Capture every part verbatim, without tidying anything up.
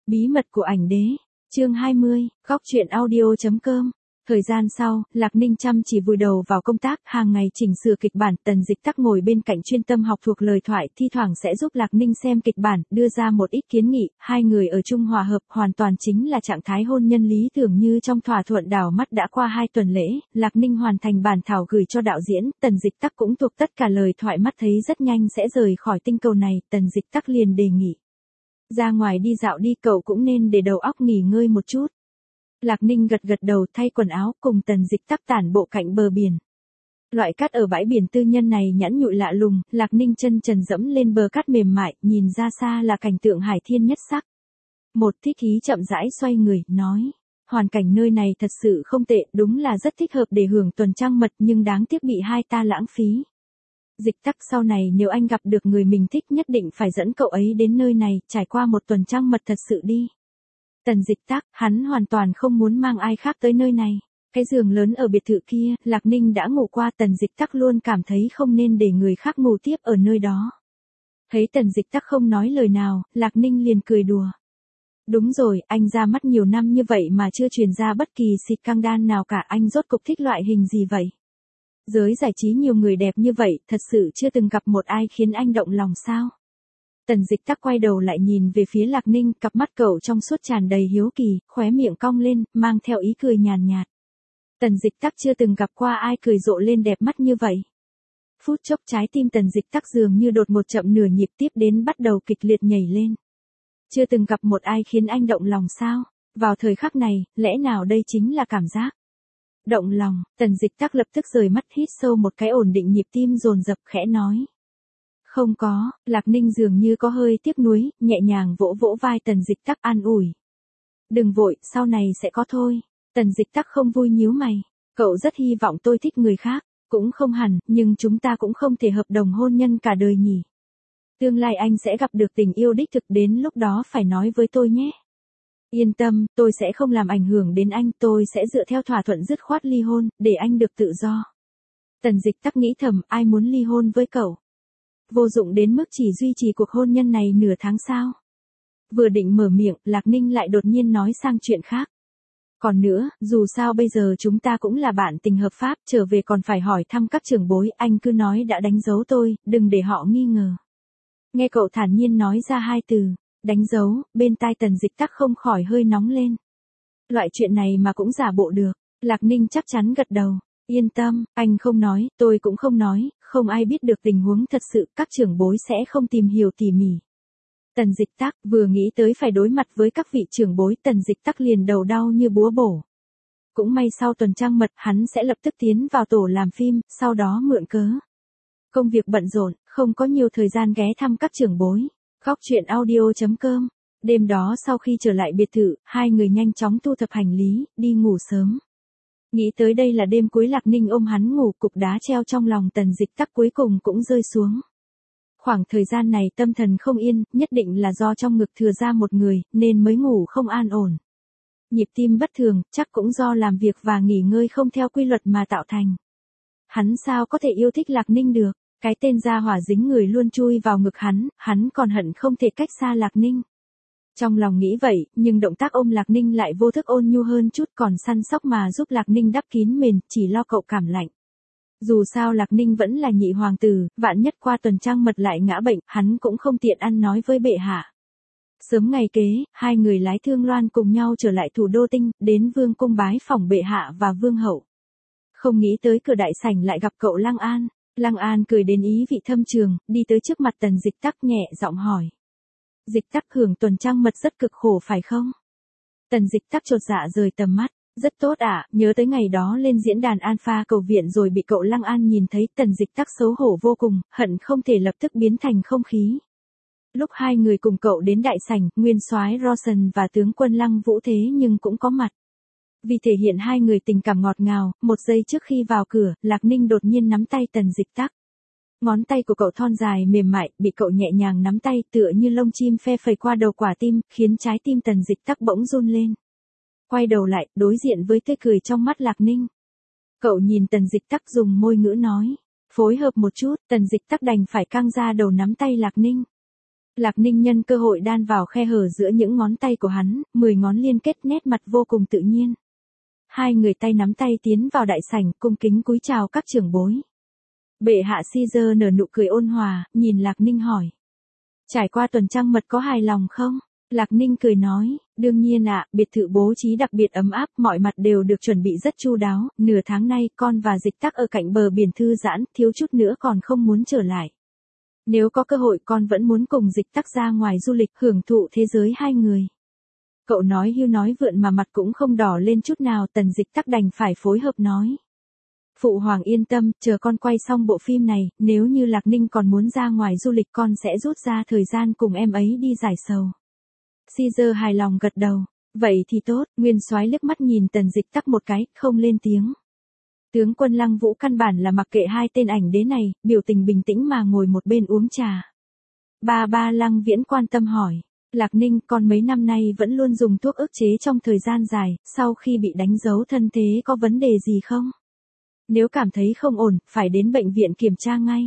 Bí mật của ảnh đế, chương hai mươi, góc truyện audio chấm com. Thời gian sau, Lạc Ninh chăm chỉ vùi đầu vào công tác, hàng ngày chỉnh sửa kịch bản, Tần Dịch Tắc ngồi bên cạnh chuyên tâm học thuộc lời thoại, thi thoảng sẽ giúp Lạc Ninh xem kịch bản, đưa ra một ít kiến nghị, hai người ở chung hòa hợp, hoàn toàn chính là trạng thái hôn nhân lý tưởng như trong thỏa thuận. Đảo mắt đã qua hai tuần lễ, Lạc Ninh hoàn thành bản thảo gửi cho đạo diễn, Tần Dịch Tắc cũng thuộc tất cả lời thoại, mắt thấy rất nhanh sẽ rời khỏi tinh cầu này, Tần Dịch Tắc liền đề nghị. Ra ngoài đi dạo đi, cậu cũng nên để đầu óc nghỉ ngơi một chút. Lạc Ninh gật gật đầu, thay quần áo, cùng Tần Dịch Tắc tản bộ cạnh bờ biển. Loại cát ở bãi biển tư nhân này nhẵn nhụi lạ lùng, Lạc Ninh chân trần dẫm lên bờ cát mềm mại, nhìn ra xa là cảnh tượng hải thiên nhất sắc. Một thích khí chậm rãi xoay người, nói. Hoàn cảnh nơi này thật sự không tệ, đúng là rất thích hợp để hưởng tuần trăng mật, nhưng đáng tiếc bị hai ta lãng phí. Dịch Tắc, sau này nếu anh gặp được người mình thích nhất định phải dẫn cậu ấy đến nơi này, trải qua một tuần trăng mật thật sự đi. Tần Dịch Tắc, hắn hoàn toàn không muốn mang ai khác tới nơi này. Cái giường lớn ở biệt thự kia, Lạc Ninh đã ngủ qua, Tần Dịch Tắc luôn cảm thấy không nên để người khác ngủ tiếp ở nơi đó. Thấy Tần Dịch Tắc không nói lời nào, Lạc Ninh liền cười đùa. Đúng rồi, anh ra mắt nhiều năm như vậy mà chưa truyền ra bất kỳ xịt căng đan nào cả, anh rốt cục thích loại hình gì vậy? Giới giải trí nhiều người đẹp như vậy, thật sự chưa từng gặp một ai khiến anh động lòng sao? Tần Dịch Tắc quay đầu lại nhìn về phía Lạc Ninh, cặp mắt cậu trong suốt tràn đầy hiếu kỳ, khóe miệng cong lên, mang theo ý cười nhàn nhạt. Tần Dịch Tắc chưa từng gặp qua ai cười rộ lên đẹp mắt như vậy. Phút chốc trái tim Tần Dịch Tắc dường như đột một chậm nửa nhịp, tiếp đến bắt đầu kịch liệt nhảy lên. Chưa từng gặp một ai khiến anh động lòng sao? Vào thời khắc này, lẽ nào đây chính là cảm giác động lòng? Tần Dịch Tắc lập tức rời mắt, hít sâu một cái, ổn định nhịp tim dồn dập, khẽ nói. Không có. Lạc Ninh dường như có hơi tiếc nuối, nhẹ nhàng vỗ vỗ vai Tần Dịch Tắc, an ủi. Đừng vội, sau này sẽ có thôi. Tần Dịch Tắc không vui nhíu mày. Cậu rất hy vọng tôi thích người khác. Cũng không hẳn, nhưng chúng ta cũng không thể hợp đồng hôn nhân cả đời nhỉ. Tương lai anh sẽ gặp được tình yêu đích thực, đến lúc đó phải nói với tôi nhé. Yên tâm, tôi sẽ không làm ảnh hưởng đến anh, tôi sẽ dựa theo thỏa thuận dứt khoát ly hôn, để anh được tự do. Tần Dịch Tắc nghĩ thầm, ai muốn ly hôn với cậu? Vô dụng đến mức chỉ duy trì cuộc hôn nhân này nửa tháng sao? Vừa định mở miệng, Lạc Ninh lại đột nhiên nói sang chuyện khác. Còn nữa, dù sao bây giờ chúng ta cũng là bạn tình hợp pháp, trở về còn phải hỏi thăm các trưởng bối, anh cứ nói đã đánh dấu tôi, đừng để họ nghi ngờ. Nghe cậu thản nhiên nói ra hai từ, đánh dấu, bên tai Tần Dịch Tắc không khỏi hơi nóng lên. Loại chuyện này mà cũng giả bộ được, Lạc Ninh chắc chắn gật đầu. Yên tâm, anh không nói, tôi cũng không nói, không ai biết được tình huống thật sự, các trưởng bối sẽ không tìm hiểu tỉ mỉ. Tần Dịch Tắc vừa nghĩ tới phải đối mặt với các vị trưởng bối, Tần Dịch Tắc liền đầu đau như búa bổ. Cũng may sau tuần trăng mật, hắn sẽ lập tức tiến vào tổ làm phim, sau đó mượn cớ. Công việc bận rộn, không có nhiều thời gian ghé thăm các trưởng bối. Góc truyện audio chấm com. Đêm đó sau khi trở lại biệt thự, hai người nhanh chóng thu thập hành lý, đi ngủ sớm. Nghĩ tới đây là đêm cuối, Lạc Ninh ôm hắn ngủ, cục đá treo trong lòng Tần Dịch Tắc cuối cùng cũng rơi xuống. Khoảng thời gian này tâm thần không yên, nhất định là do trong ngực thừa ra một người, nên mới ngủ không an ổn. Nhịp tim bất thường, chắc cũng do làm việc và nghỉ ngơi không theo quy luật mà tạo thành. Hắn sao có thể yêu thích Lạc Ninh được, cái tên gia hỏa dính người luôn chui vào ngực hắn, hắn còn hận không thể cách xa Lạc Ninh. Trong lòng nghĩ vậy, nhưng động tác ôm Lạc Ninh lại vô thức ôn nhu hơn chút, còn săn sóc mà giúp Lạc Ninh đắp kín mền, chỉ lo cậu cảm lạnh. Dù sao Lạc Ninh vẫn là nhị hoàng tử, vạn nhất qua tuần trăng mật lại ngã bệnh, hắn cũng không tiện ăn nói với bệ hạ. Sớm ngày kế, hai người lái thương loan cùng nhau trở lại thủ đô Tinh, đến vương cung bái phỏng bệ hạ và vương hậu. Không nghĩ tới cửa đại sảnh lại gặp cậu Lăng An. Lăng An cười đến ý vị thâm trường, đi tới trước mặt Tần Dịch Tắc nhẹ giọng hỏi. Dịch Tắc, hưởng tuần trăng mật rất cực khổ phải không? Tần Dịch Tắc chột dạ rời tầm mắt. Rất tốt ạ, à, nhớ tới ngày đó lên diễn đàn Alpha cầu viện rồi bị cậu Lăng An nhìn thấy, Tần Dịch Tắc xấu hổ vô cùng, hận không thể lập tức biến thành không khí. Lúc hai người cùng cậu đến đại sảnh, nguyên soái Rosen và tướng quân Lăng Vũ thế nhưng cũng có mặt. Vì thể hiện hai người tình cảm ngọt ngào, một giây trước khi vào cửa, Lạc Ninh đột nhiên nắm tay Tần Dịch Tắc. Ngón tay của cậu thon dài mềm mại, bị cậu nhẹ nhàng nắm tay tựa như lông chim phe phẩy qua đầu quả tim, khiến trái tim Tần Dịch Tắc bỗng run lên. Quay đầu lại, đối diện với tươi cười trong mắt Lạc Ninh. Cậu nhìn Tần Dịch Tắc dùng môi ngữ nói. Phối hợp một chút, Tần Dịch Tắc đành phải căng ra đầu nắm tay Lạc Ninh. Lạc Ninh nhân cơ hội đan vào khe hở giữa những ngón tay của hắn, mười ngón liên kết nét mặt vô cùng tự nhiên. Hai người tay nắm tay tiến vào đại sảnh, cung kính cúi chào các trưởng bối. Bệ hạ Caesar nở nụ cười ôn hòa, nhìn Lạc Ninh hỏi. Trải qua tuần trăng mật có hài lòng không? Lạc Ninh cười nói, đương nhiên ạ, biệt thự bố trí đặc biệt ấm áp, mọi mặt đều được chuẩn bị rất chu đáo, nửa tháng nay con và Dịch Tắc ở cạnh bờ biển thư giãn, thiếu chút nữa còn không muốn trở lại. Nếu có cơ hội con vẫn muốn cùng Dịch Tắc ra ngoài du lịch hưởng thụ thế giới hai người. Cậu nói hưu nói vượn mà mặt cũng không đỏ lên chút nào, Tần Dịch Tắc đành phải phối hợp nói. Phụ hoàng yên tâm, chờ con quay xong bộ phim này, nếu như Lạc Ninh còn muốn ra ngoài du lịch con sẽ rút ra thời gian cùng em ấy đi giải sầu. Caesar hài lòng gật đầu. Vậy thì tốt, Nguyên Soái liếc mắt nhìn Tần Dịch Tắc một cái, không lên tiếng. Tướng quân Lăng Vũ căn bản là mặc kệ hai tên ảnh đế này, biểu tình bình tĩnh mà ngồi một bên uống trà. Ba ba Lăng Viễn quan tâm hỏi. Lạc Ninh, con mấy năm nay vẫn luôn dùng thuốc ức chế trong thời gian dài, sau khi bị đánh dấu thân thế có vấn đề gì không? Nếu cảm thấy không ổn, phải đến bệnh viện kiểm tra ngay.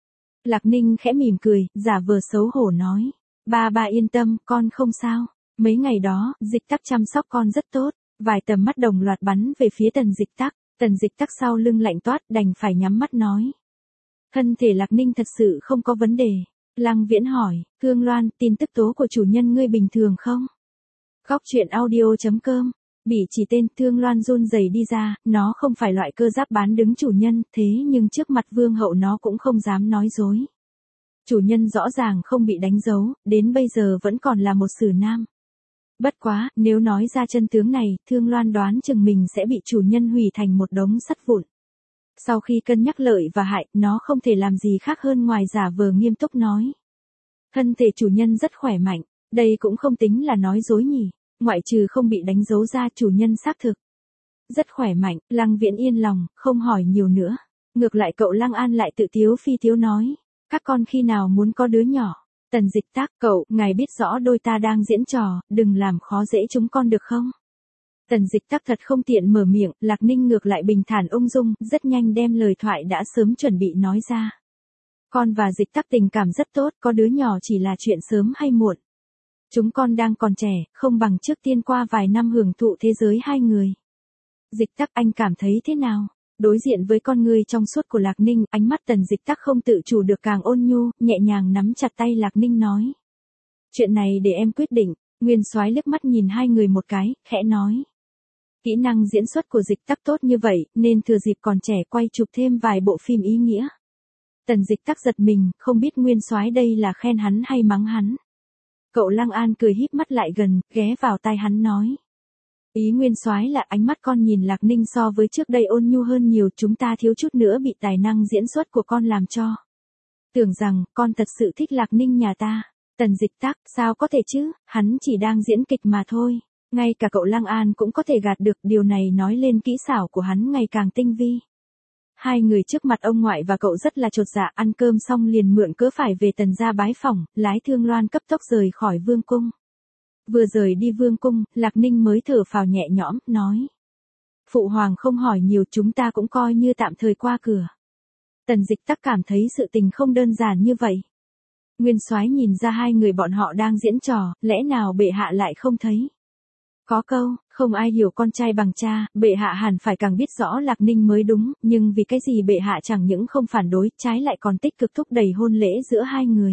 Lạc Ninh khẽ mỉm cười, giả vờ xấu hổ nói. Ba ba yên tâm, con không sao. Mấy ngày đó, Dịch Tắc chăm sóc con rất tốt. Vài tầm mắt đồng loạt bắn về phía Tần Dịch Tắc. Tần Dịch Tắc sau lưng lạnh toát, đành phải nhắm mắt nói. Thân thể Lạc Ninh thật sự không có vấn đề. Lăng Viễn hỏi, Thương Loan, tin tức tố của chủ nhân ngươi bình thường không? Góc truyện audio chấm com. Bị chỉ tên Thương Loan run rẩy đi ra, nó không phải loại cơ giáp bán đứng chủ nhân, thế nhưng trước mặt vương hậu nó cũng không dám nói dối. Chủ nhân rõ ràng không bị đánh dấu, đến bây giờ vẫn còn là một sử nam. Bất quá, nếu nói ra chân tướng này, Thương Loan đoán chừng mình sẽ bị chủ nhân hủy thành một đống sắt vụn. Sau khi cân nhắc lợi và hại, nó không thể làm gì khác hơn ngoài giả vờ nghiêm túc nói. Thân thể chủ nhân rất khỏe mạnh, đây cũng không tính là nói dối nhỉ, ngoại trừ không bị đánh dấu ra chủ nhân xác thực. Rất khỏe mạnh, Lăng Viễn yên lòng, không hỏi nhiều nữa. Ngược lại cậu Lăng An lại tự tiếu phi tiếu nói. Các con khi nào muốn có đứa nhỏ? Tần Dịch Tắc, cậu, ngài biết rõ đôi ta đang diễn trò, đừng làm khó dễ chúng con được không? Tần Dịch Tắc thật không tiện mở miệng, Lạc Ninh ngược lại bình thản ung dung, rất nhanh đem lời thoại đã sớm chuẩn bị nói ra. Con và Dịch Tắc tình cảm rất tốt, có đứa nhỏ chỉ là chuyện sớm hay muộn. Chúng con đang còn trẻ, không bằng trước tiên qua vài năm hưởng thụ thế giới hai người. Dịch Tắc, anh cảm thấy thế nào? Đối diện với con người trong suốt của Lạc Ninh, ánh mắt Tần Dịch Tắc không tự chủ được càng ôn nhu, nhẹ nhàng nắm chặt tay Lạc Ninh nói. Chuyện này để em quyết định. Nguyên Soái liếc mắt nhìn hai người một cái, khẽ nói. Kỹ năng diễn xuất của Dịch Tắc tốt như vậy, nên thừa dịp còn trẻ quay chụp thêm vài bộ phim ý nghĩa. Tần Dịch Tắc giật mình, không biết Nguyên Soái đây là khen hắn hay mắng hắn. Cậu Lăng An cười híp mắt lại gần, ghé vào tai hắn nói. Ý Nguyên Soái là ánh mắt con nhìn Lạc Ninh so với trước đây ôn nhu hơn nhiều, chúng ta thiếu chút nữa bị tài năng diễn xuất của con làm cho. Tưởng rằng, con thật sự thích Lạc Ninh nhà ta. Tần Dịch Tắc, sao có thể chứ, hắn chỉ đang diễn kịch mà thôi. Ngay cả cậu Lăng An cũng có thể gạt được, điều này nói lên kỹ xảo của hắn ngày càng tinh vi. Hai người trước mặt ông ngoại và cậu rất là chột dạ, ăn cơm xong liền mượn cớ phải về Tần gia bái phỏng, lái Thương Loan cấp tốc rời khỏi vương cung. Vừa rời đi vương cung, Lạc Ninh mới thở phào nhẹ nhõm, nói. Phụ hoàng không hỏi nhiều, chúng ta cũng coi như tạm thời qua cửa. Tần Dịch Tắc cảm thấy sự tình không đơn giản như vậy. Nguyên Soái nhìn ra hai người bọn họ đang diễn trò, lẽ nào bệ hạ lại không thấy? Có câu, không ai hiểu con trai bằng cha, bệ hạ hẳn phải càng biết rõ Lạc Ninh mới đúng, nhưng vì cái gì bệ hạ chẳng những không phản đối, trái lại còn tích cực thúc đẩy hôn lễ giữa hai người.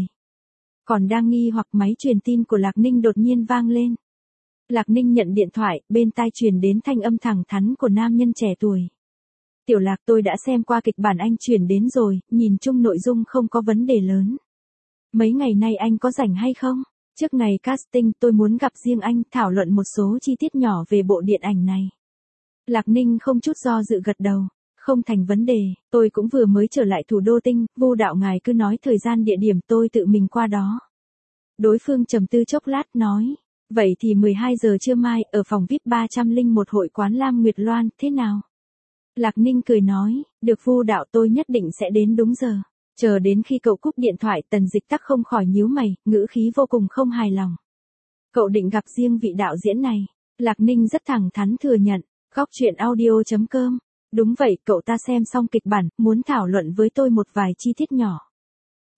Còn đang nghi hoặc máy truyền tin của Lạc Ninh đột nhiên vang lên. Lạc Ninh nhận điện thoại, bên tai truyền đến thanh âm thẳng thắn của nam nhân trẻ tuổi. Tiểu Lạc, tôi đã xem qua kịch bản anh chuyển đến rồi, nhìn chung nội dung không có vấn đề lớn. Mấy ngày nay anh có rảnh hay không? Trước ngày casting tôi muốn gặp riêng anh, thảo luận một số chi tiết nhỏ về bộ điện ảnh này. Lạc Ninh không chút do dự gật đầu. Không thành vấn đề, tôi cũng vừa mới trở lại thủ đô Tinh, Vu đạo ngài cứ nói thời gian địa điểm tôi tự mình qua đó. Đối phương trầm tư chốc lát nói, vậy thì mười hai giờ trưa mai, ở phòng vi ai pi ba không một hội quán Lam Nguyệt Loan, thế nào? Lạc Ninh cười nói, được Vu đạo, tôi nhất định sẽ đến đúng giờ. Chờ đến khi cậu cúp điện thoại, Tần Dịch Tắc không khỏi nhíu mày, ngữ khí vô cùng không hài lòng. Cậu định gặp riêng vị đạo diễn này. Lạc Ninh rất thẳng thắn thừa nhận. Góc truyện audio chấm com. Đúng vậy, cậu ta xem xong kịch bản, muốn thảo luận với tôi một vài chi tiết nhỏ.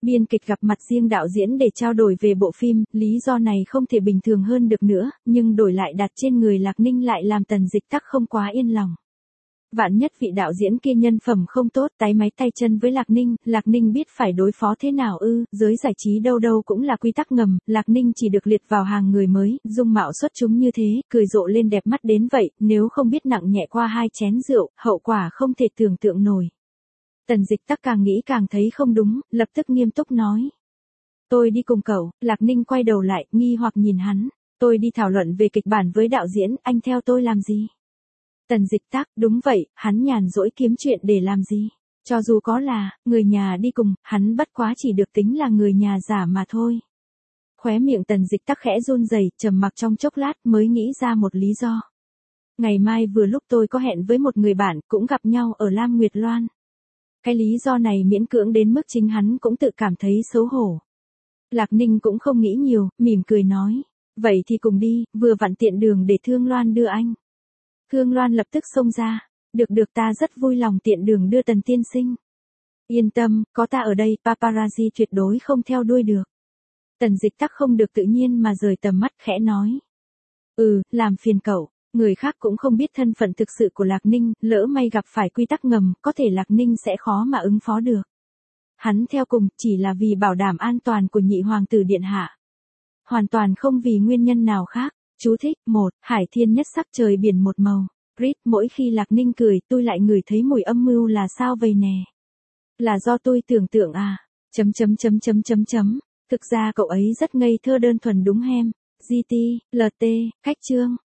Biên kịch gặp mặt riêng đạo diễn để trao đổi về bộ phim, lý do này không thể bình thường hơn được nữa, nhưng đổi lại đặt trên người Lạc Ninh lại làm Tần Dịch Tắc không quá yên lòng. Vạn nhất vị đạo diễn kia nhân phẩm không tốt, tái máy tay chân với Lạc Ninh, Lạc Ninh biết phải đối phó thế nào ư, giới giải trí đâu đâu cũng là quy tắc ngầm, Lạc Ninh chỉ được liệt vào hàng người mới, dung mạo xuất chúng như thế, cười rộ lên đẹp mắt đến vậy, nếu không biết nặng nhẹ qua hai chén rượu, hậu quả không thể tưởng tượng nổi. Tần Dịch Tắc càng nghĩ càng thấy không đúng, lập tức nghiêm túc nói. Tôi đi cùng cậu. Lạc Ninh quay đầu lại, nghi hoặc nhìn hắn. Tôi đi thảo luận về kịch bản với đạo diễn, anh theo tôi làm gì? Tần Dịch Tắc, đúng vậy, hắn nhàn rỗi kiếm chuyện để làm gì? Cho dù có là, người nhà đi cùng, hắn bất quá chỉ được tính là người nhà giả mà thôi. Khóe miệng Tần Dịch Tắc khẽ run rẩy, trầm mặc trong chốc lát mới nghĩ ra một lý do. Ngày mai vừa lúc tôi có hẹn với một người bạn, cũng gặp nhau ở Lam Nguyệt Loan. Cái lý do này miễn cưỡng đến mức chính hắn cũng tự cảm thấy xấu hổ. Lạc Ninh cũng không nghĩ nhiều, mỉm cười nói. Vậy thì cùng đi, vừa vặn tiện đường để Thương Loan đưa anh. Thương Loan lập tức xông ra. Được được, ta rất vui lòng tiện đường đưa Tần tiên sinh. Yên tâm, có ta ở đây, paparazzi tuyệt đối không theo đuôi được. Tần Dịch Tắc không được tự nhiên mà rời tầm mắt, khẽ nói. Ừ, làm phiền cậu. Người khác cũng không biết thân phận thực sự của Lạc Ninh, lỡ may gặp phải quy tắc ngầm, có thể Lạc Ninh sẽ khó mà ứng phó được. Hắn theo cùng, chỉ là vì bảo đảm an toàn của nhị hoàng tử điện hạ. Hoàn toàn không vì nguyên nhân nào khác. Chú thích, một, hải thiên nhất sắc trời biển một màu. Rít, mỗi khi Lạc Ninh cười, tôi lại ngửi thấy mùi âm mưu là sao vậy nè? Là do tôi tưởng tượng à? Chấm chấm chấm chấm chấm chấm. Thực ra cậu ấy rất ngây thơ đơn thuần đúng hem. giê tê, lờ tê, khách chương.